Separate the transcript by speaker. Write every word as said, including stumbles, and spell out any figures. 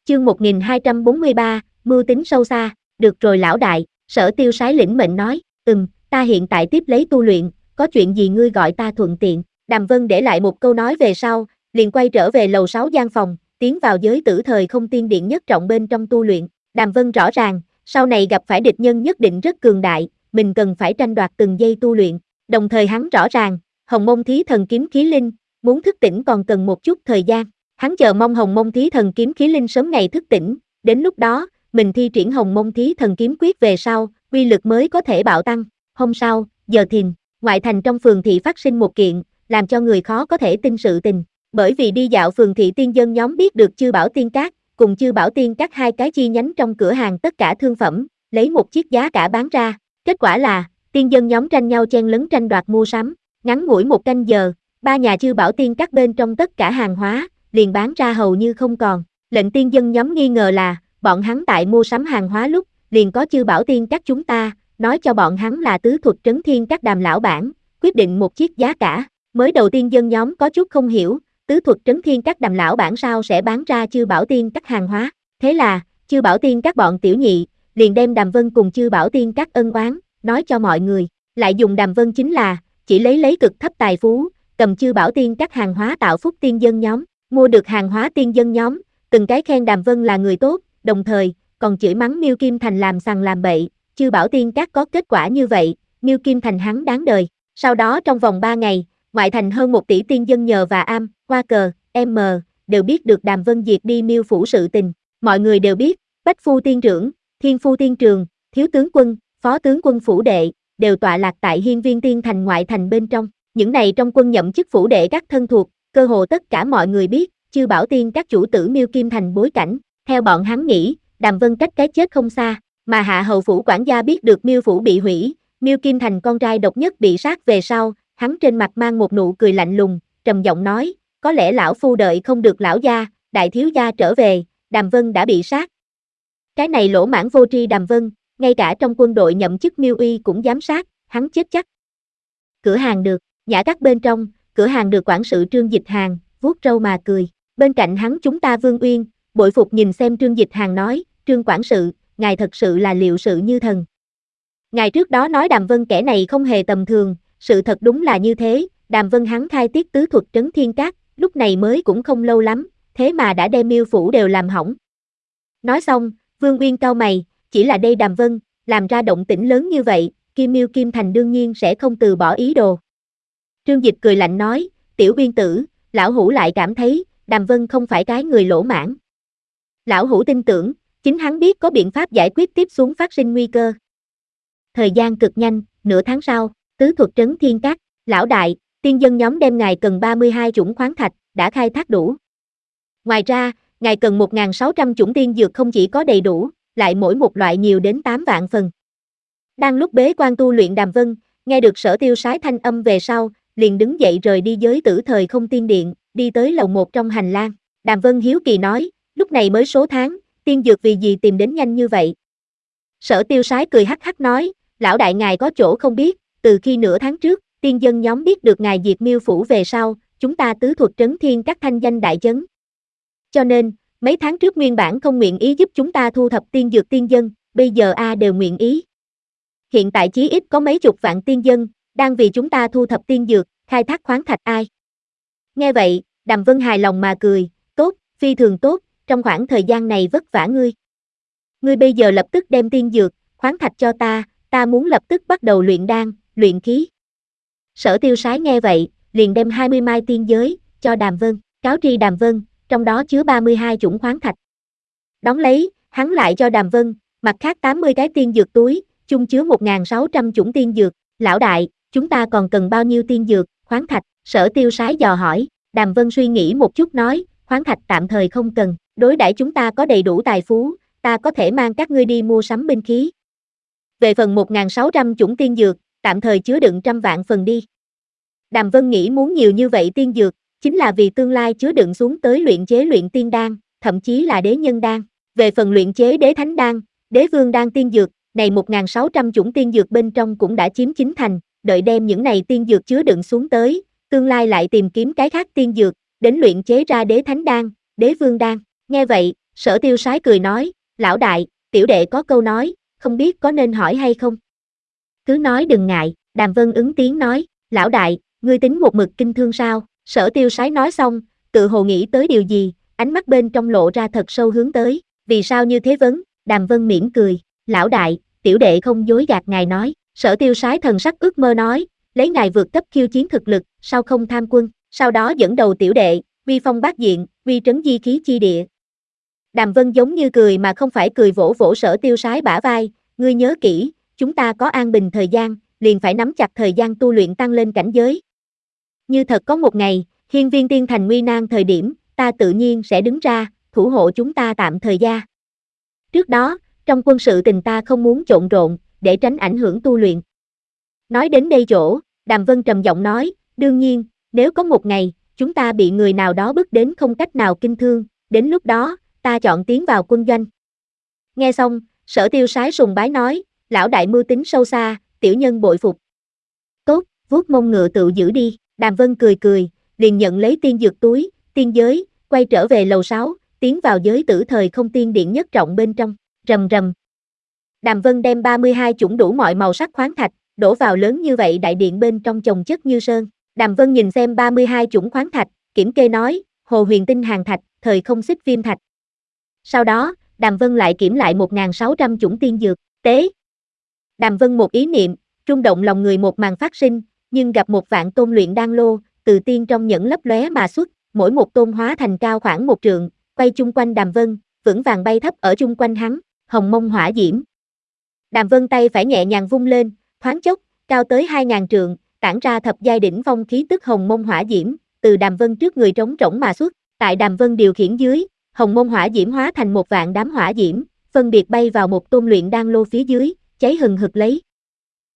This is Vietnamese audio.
Speaker 1: Chương một nghìn hai trăm bốn mươi ba, mưu tính sâu xa. Được rồi lão đại, Sở Tiêu Sái lĩnh mệnh nói, ừm, ta hiện tại tiếp lấy tu luyện, có chuyện gì ngươi gọi ta thuận tiện. Đàm Vân để lại một câu nói về sau, liền quay trở về lầu sáu gian phòng, tiến vào giới tử thời không tiên điện nhất trọng bên trong tu luyện. Đàm Vân rõ ràng, sau này gặp phải địch nhân nhất định rất cường đại, mình cần phải tranh đoạt từng giây tu luyện. Đồng thời hắn rõ ràng, Hồng Mông Thí Thần Kiếm Khí Linh, muốn thức tỉnh còn cần một chút thời gian. Hắn chờ mong Hồng Mông Thí Thần Kiếm Khí Linh sớm ngày thức tỉnh, đến lúc đó, mình thi triển Hồng Mông Thí Thần Kiếm Quyết về sau, uy lực mới có thể bạo tăng. Hôm sau, giờ thìn, ngoại thành trong phường thị phát sinh một kiện, làm cho người khó có thể tin sự tình. Bởi vì đi dạo phường thị tiên dân nhóm biết được Chư Bảo Tiên Các, cùng Chư Bảo Tiên Các hai cái chi nhánh trong cửa hàng tất cả thương phẩm, lấy một chiếc giá cả bán ra. Kết quả là, tiên dân nhóm tranh nhau chen lấn tranh đoạt mua sắm, ngắn ngủi một canh giờ, ba nhà Chư Bảo Tiên Các bên trong tất cả hàng hóa, liền bán ra hầu như không còn. Lệnh tiên dân nhóm nghi ngờ là, bọn hắn tại mua sắm hàng hóa lúc, liền có Chư Bảo Tiên Các chúng ta, nói cho bọn hắn là tứ thuật trấn thiên các Đàm lão bản, quyết định một chiếc giá cả. Mới đầu tiên dân nhóm có chút không hiểu, tứ thuật trấn thiên các Đàm lão bản sao sẽ bán ra Chư Bảo Tiên Các hàng hóa. Thế là, Chư Bảo Tiên Các bọn tiểu nhị, liền đem Đàm Vân cùng Chư Bảo Tiên Các ân oán, nói cho mọi người, lại dùng Đàm Vân chính là, chỉ lấy lấy cực thấp tài phú, cầm Chư Bảo Tiên Các hàng hóa tạo phúc tiên dân nhóm, mua được hàng hóa tiên dân nhóm, từng cái khen Đàm Vân là người tốt, đồng thời, còn chửi mắng Miêu Kim Thành làm sằng làm bậy. Chư Bảo Tiên Các có kết quả như vậy, Miêu Kim Thành hắn đáng đời. Sau đó trong vòng ba ngày, ngoại thành hơn một tỷ tiên dân nhờ và am, qua cờ, M, đều biết được Đàm Vân diệt đi Miêu phủ sự tình. Mọi người đều biết, Bách Phu Tiên Trưởng, Thiên Phu Tiên Trường, Thiếu tướng quân, Phó tướng quân phủ đệ, đều tọa lạc tại Hiên Viên Tiên Thành ngoại thành bên trong. Những này trong quân nhậm chức phủ đệ các thân thuộc, cơ hồ tất cả mọi người biết, Chư Bảo Tiên Các chủ tử Miêu Kim Thành bối cảnh. Theo bọn hắn nghĩ, Đàm Vân cách cái chết không xa, mà hạ hầu phủ quản gia biết được Miêu phủ bị hủy, Miêu Kim Thành con trai độc nhất bị sát về sau, hắn trên mặt mang một nụ cười lạnh lùng, trầm giọng nói, có lẽ lão phu đợi không được lão gia, đại thiếu gia trở về, Đàm Vân đã bị sát. Cái này lỗ mãng vô tri Đàm Vân, ngay cả trong quân đội nhậm chức Miêu Uy cũng dám sát, hắn chết chắc. Cửa hàng được, nhã các bên trong, cửa hàng được quản sự Trương Dịch Hàng, vuốt râu mà cười, bên cạnh hắn chúng ta Vương Uyên, bội phục nhìn xem Trương Dịch Hàng nói, Trương quản sự, ngài thật sự là liệu sự như thần. Ngài trước đó nói Đàm Vân kẻ này không hề tầm thường, sự thật đúng là như thế, Đàm Vân hắn khai tiết tứ thuật trấn thiên các, lúc này mới cũng không lâu lắm, thế mà đã đem Miêu phủ đều làm hỏng. Nói xong, Vương Uyên cau mày, chỉ là đây Đàm Vân, làm ra động tĩnh lớn như vậy, Kim Miêu Kim Thành đương nhiên sẽ không từ bỏ ý đồ. Trương Dịch cười lạnh nói, tiểu Uyên tử, lão hủ lại cảm thấy, Đàm Vân không phải cái người lỗ mãng. Lão hủ tin tưởng, chính hắn biết có biện pháp giải quyết tiếp xuống phát sinh nguy cơ. Thời gian cực nhanh, nửa tháng sau, tứ thuật trấn thiên các, lão đại, tiên dân nhóm đem ngài cần ba mươi hai chủng khoáng thạch, đã khai thác đủ. Ngoài ra, ngài cần một nghìn sáu trăm chủng tiên dược không chỉ có đầy đủ, lại mỗi một loại nhiều đến tám vạn phần. Đang lúc bế quan tu luyện Đàm Vân, nghe được Sở Tiêu Sái thanh âm về sau, liền đứng dậy rời đi giới tử thời không tiên điện, đi tới lầu một trong hành lang. Đàm Vân hiếu kỳ nói, lúc này mới số tháng, tiên dược vì gì tìm đến nhanh như vậy? Sở Tiêu Sái cười hắc hắc nói, lão đại ngài có chỗ không biết, từ khi nửa tháng trước, tiên dân nhóm biết được ngài diệt Miêu phủ về sau, chúng ta tứ thuật trấn thiên các thanh danh đại chấn. Cho nên, mấy tháng trước nguyên bản không nguyện ý giúp chúng ta thu thập tiên dược tiên dân, bây giờ a đều nguyện ý. Hiện tại chí ít có mấy chục vạn tiên dân, đang vì chúng ta thu thập tiên dược, khai thác khoáng thạch ai. Nghe vậy, Đàm Vân hài lòng mà cười, tốt, phi thường tốt, trong khoảng thời gian này vất vả ngươi. Ngươi bây giờ lập tức đem tiên dược, khoáng thạch cho ta, ta muốn lập tức bắt đầu luyện đan, luyện khí. Sở Tiêu Sái nghe vậy, liền đem hai mươi mai tiên giới, cho Đàm Vân, cáo tri Đàm Vân, trong đó chứa ba mươi hai chủng khoáng thạch. Đón lấy, hắn lại cho Đàm Vân, mặt khác tám mươi cái tiên dược túi, chung chứa một nghìn sáu trăm chủng tiên dược, lão đại, chúng ta còn cần bao nhiêu tiên dược, khoáng thạch, Sở Tiêu Sái dò hỏi, Đàm Vân suy nghĩ một chút nói, khoáng thạch tạm thời không cần, đối đãi chúng ta có đầy đủ tài phú, ta có thể mang các ngươi đi mua sắm binh khí. Về phần một nghìn sáu trăm chủng tiên dược, tạm thời chứa đựng trăm vạn phần đi. Đàm Vân nghĩ muốn nhiều như vậy tiên dược, chính là vì tương lai chứa đựng xuống tới luyện chế luyện tiên đan, thậm chí là đế nhân đan. Về phần luyện chế đế thánh đan, đế vương đan tiên dược, này một nghìn sáu trăm chủng tiên dược bên trong cũng đã chiếm chín thành, đợi đem những này tiên dược chứa đựng xuống tới, tương lai lại tìm kiếm cái khác tiên dược, đến luyện chế ra đế thánh đan, đế vương đan. Nghe vậy, Sở Tiêu Sái cười nói, lão đại, tiểu đệ có câu nói, không biết có nên hỏi hay không? Cứ nói đừng ngại, Đàm Vân ứng tiếng nói, lão đại, ngươi tính một mực kinh thương sao? Sở Tiêu Sái nói xong, tự hồ nghĩ tới điều gì, ánh mắt bên trong lộ ra thật sâu hướng tới, vì sao như thế vấn? Đàm Vân mỉm cười, lão đại, tiểu đệ không dối gạt ngài nói. Sở Tiêu Sái thần sắc ước mơ nói, lấy ngài vượt cấp khiêu chiến thực lực, sao không tham quân, sau đó dẫn đầu tiểu đệ, uy phong bát diện, uy trấn di khí chi địa. Đàm Vân giống như cười mà không phải cười, vỗ vỗ Sở Tiêu Sái bả vai, ngươi nhớ kỹ, chúng ta có an bình thời gian, liền phải nắm chặt thời gian tu luyện tăng lên cảnh giới. Như thật có một ngày, hiên viên tiên thành nguy nan thời điểm, ta tự nhiên sẽ đứng ra, thủ hộ chúng ta tạm thời gia. Trước đó, trong quân sự tình ta không muốn trộn rộn, để tránh ảnh hưởng tu luyện. Nói đến đây chỗ, Đàm Vân trầm giọng nói, đương nhiên, nếu có một ngày, chúng ta bị người nào đó bức đến không cách nào kinh thương, đến lúc đó, ta chọn tiến vào quân doanh. Nghe xong, Sở Tiêu Sái sùng bái nói, lão đại mưu tính sâu xa, tiểu nhân bội phục. Tốt, vuốt mông ngựa tự giữ đi, Đàm Vân cười cười, liền nhận lấy tiên dược túi, tiên giới, quay trở về lầu sáu, tiến vào giới tử thời không tiên điện nhất trọng bên trong, rầm rầm. Đàm Vân đem ba mươi hai chủng đủ mọi màu sắc khoáng thạch, đổ vào lớn như vậy đại điện bên trong chồng chất như sơn. Đàm Vân nhìn xem ba mươi hai chủng khoáng thạch, kiểm kê nói, hồ huyền tinh hàng thạch, thời không xích viêm thạch. Sau đó, Đàm Vân lại kiểm lại một nghìn sáu trăm chủng tiên dược, tế. Đàm Vân một ý niệm, rung động lòng người một màn phát sinh, nhưng gặp một vạn tôn luyện đan lô, từ tiên trong nhẫn lấp lóe mà xuất, mỗi một tôn hóa thành cao khoảng một trượng, quay chung quanh Đàm Vân, vững vàng bay thấp ở chung quanh hắn, hồng mông hỏa diễm. Đàm Vân tay phải nhẹ nhàng vung lên, thoáng chốc, cao tới hai nghìn trượng, tản ra thập giai đỉnh phong khí tức hồng mông hỏa diễm, từ Đàm Vân trước người trống rỗng mà xuất, tại Đàm Vân điều khiển dưới, hồng mông hỏa diễm hóa thành một vạn đám hỏa diễm, phân biệt bay vào một tôn luyện đan lô phía dưới, cháy hừng hực lấy.